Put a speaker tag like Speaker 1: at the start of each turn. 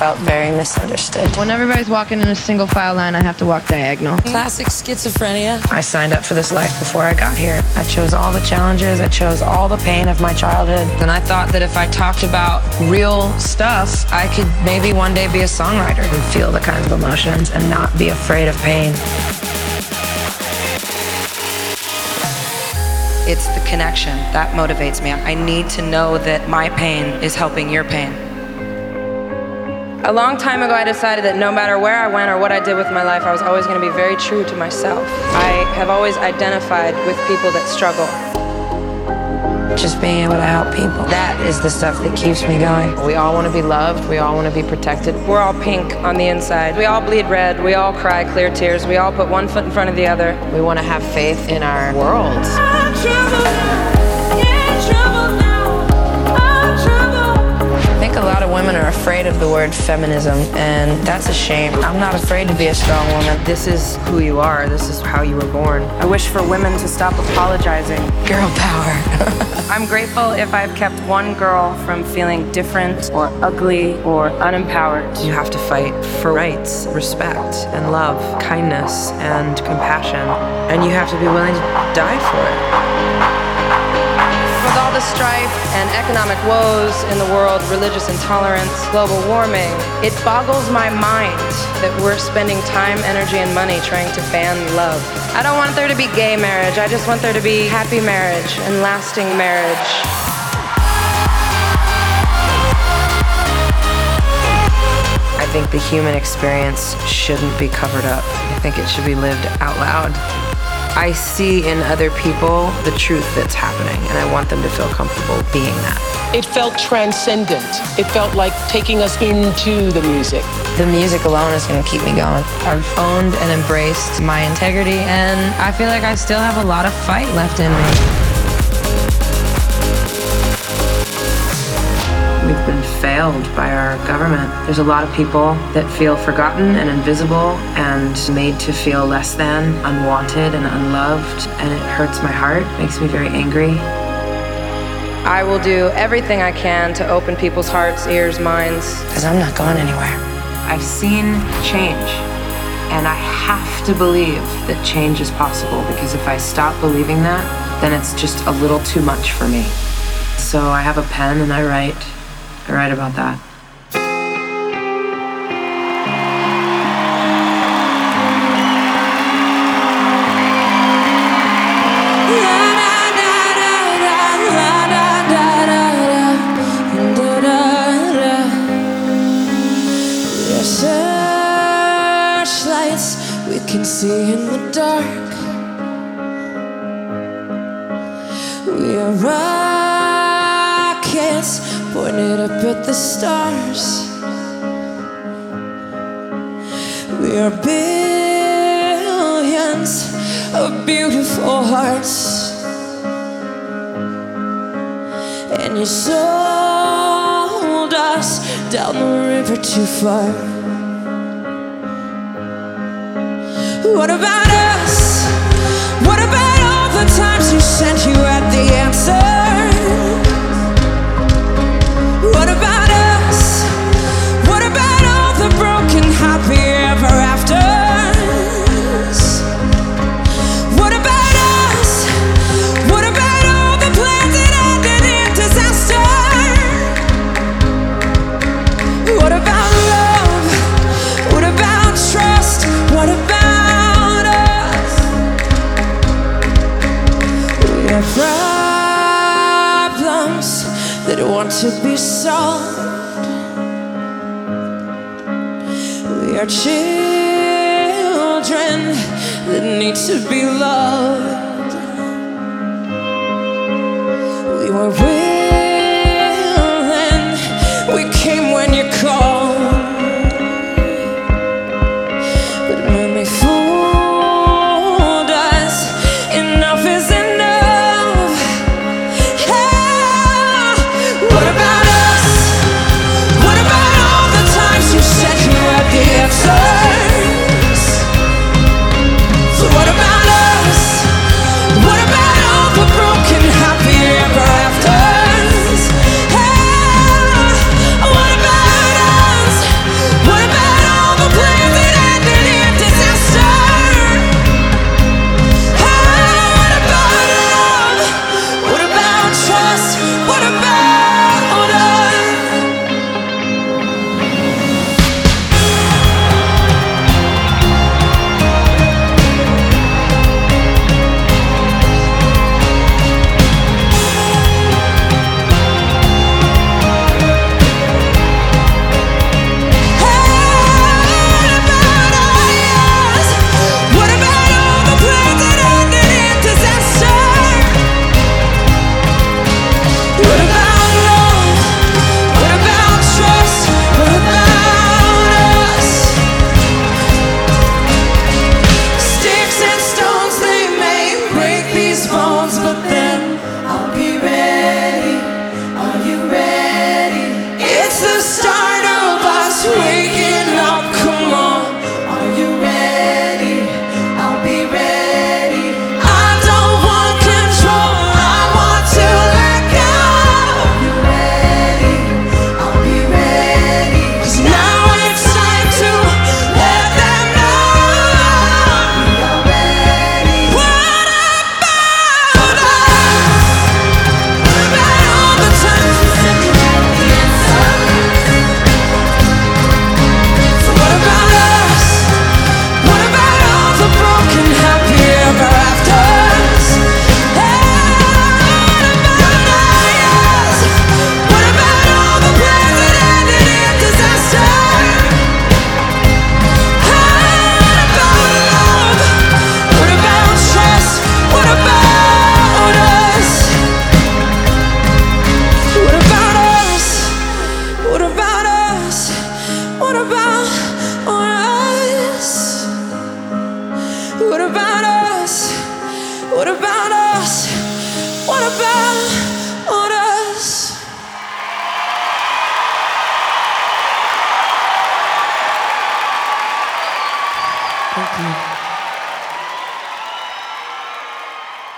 Speaker 1: felt very misunderstood.
Speaker 2: When everybody's walking in a single file line, I have to walk diagonal.
Speaker 3: Classic schizophrenia.
Speaker 1: I signed up for this life before I got here. I chose all the challenges, I chose all the pain of my childhood, and I thought that if I talked about real stuff, I could maybe one day be a songwriter and feel the kinds of emotions and not be afraid of pain.
Speaker 4: It's the connection that motivates me. I need to know that my pain is helping your pain. A long time ago, I decided that no matter where I went or what I did with my life, I was always going to be very true to myself. I have always identified with people that struggle.
Speaker 1: Just being able to help people, that is the stuff that keeps me going. We all want to be loved, we all want to be protected.
Speaker 4: We're all pink on the inside. We all bleed red, we all cry clear tears, we all put one foot in front of the other.
Speaker 1: We want to have faith in our world. I think a lot of women are afraid of the word feminism, and that's a shame. I'm not afraid to be a strong woman.
Speaker 4: This is who you are, this is how you were born. I wish for women to stop apologizing.
Speaker 1: Girl power.
Speaker 4: I'm grateful if I've kept one girl from feeling different or ugly or unempowered. You have to fight for rights, respect, and love, kindness, and compassion. And you have to be willing to die for it. With all the strife and economic woes in the world, religious intolerance, global warming, it boggles my mind that we're spending time, energy, and money trying to ban love. I don't want there to be gay marriage, I just want there to be happy marriage and lasting marriage. I think the human experience shouldn't be covered up. I think it should be lived out loud. I see in other people the truth that's happening, and I want them to feel comfortable being that.
Speaker 3: It felt transcendent. It felt like taking us into the music.
Speaker 1: The music alone is going to keep me going. I've owned and embraced my integrity, and I feel like I still have a lot of fight left in me. We've been failed by our government. There's a lot of people that feel forgotten and invisible and made to feel less than, unwanted and unloved, and it hurts my heart, makes me very angry. I will do everything I can to open people's hearts, ears, minds. Because I'm not going anywhere. I've seen change, and I have to believe that change is possible, because if I stop believing that, then it's just a little too much for me. So I have a pen and I write about that.
Speaker 5: Searchlights we can see in the dark. We are rockets pointed up at the stars. We are billions of beautiful hearts, and you sold us down the river too far. What about us? What about all the times you said you had the answer? What about us? What about all the broken happy ever afters? What about us? What about all the plans that ended in disaster? What about love? What about trust? What about us? We have problems that want to be solved. We are children that need to be loved. We were willing, we came when you called, but when they fooled us, enough is enough. What about us? What about all the times you said you had the answers? What about us? What about all the broken happy ever after?
Speaker 6: Thank you.